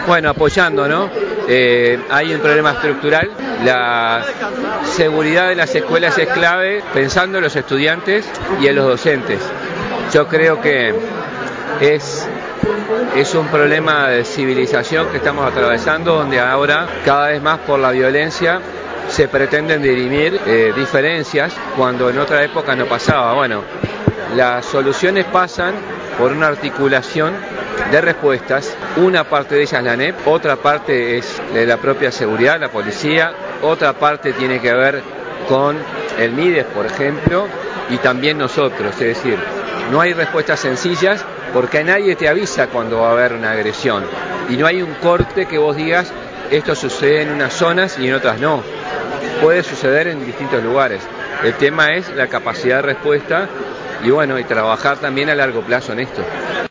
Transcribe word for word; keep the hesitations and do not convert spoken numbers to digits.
Bueno, apoyando, ¿no? Eh, hay un problema estructural, la seguridad de las escuelas es clave, pensando en los estudiantes y en los docentes. Yo creo que es, es un problema de civilización que estamos atravesando, donde ahora cada vez más por la violencia se pretenden dirimir eh, diferencias cuando en otra época no pasaba. Bueno, las soluciones pasan por una articulación de respuestas, una parte de ellas la A N E P, otra parte es de la propia seguridad, la policía, otra parte tiene que ver con el MIDES, por ejemplo, y también nosotros, es decir, no hay respuestas sencillas porque nadie te avisa cuando va a haber una agresión y no hay un corte que vos digas esto sucede en unas zonas y en otras no, puede suceder en distintos lugares. El tema es la capacidad de respuesta y bueno, y trabajar también a largo plazo en esto.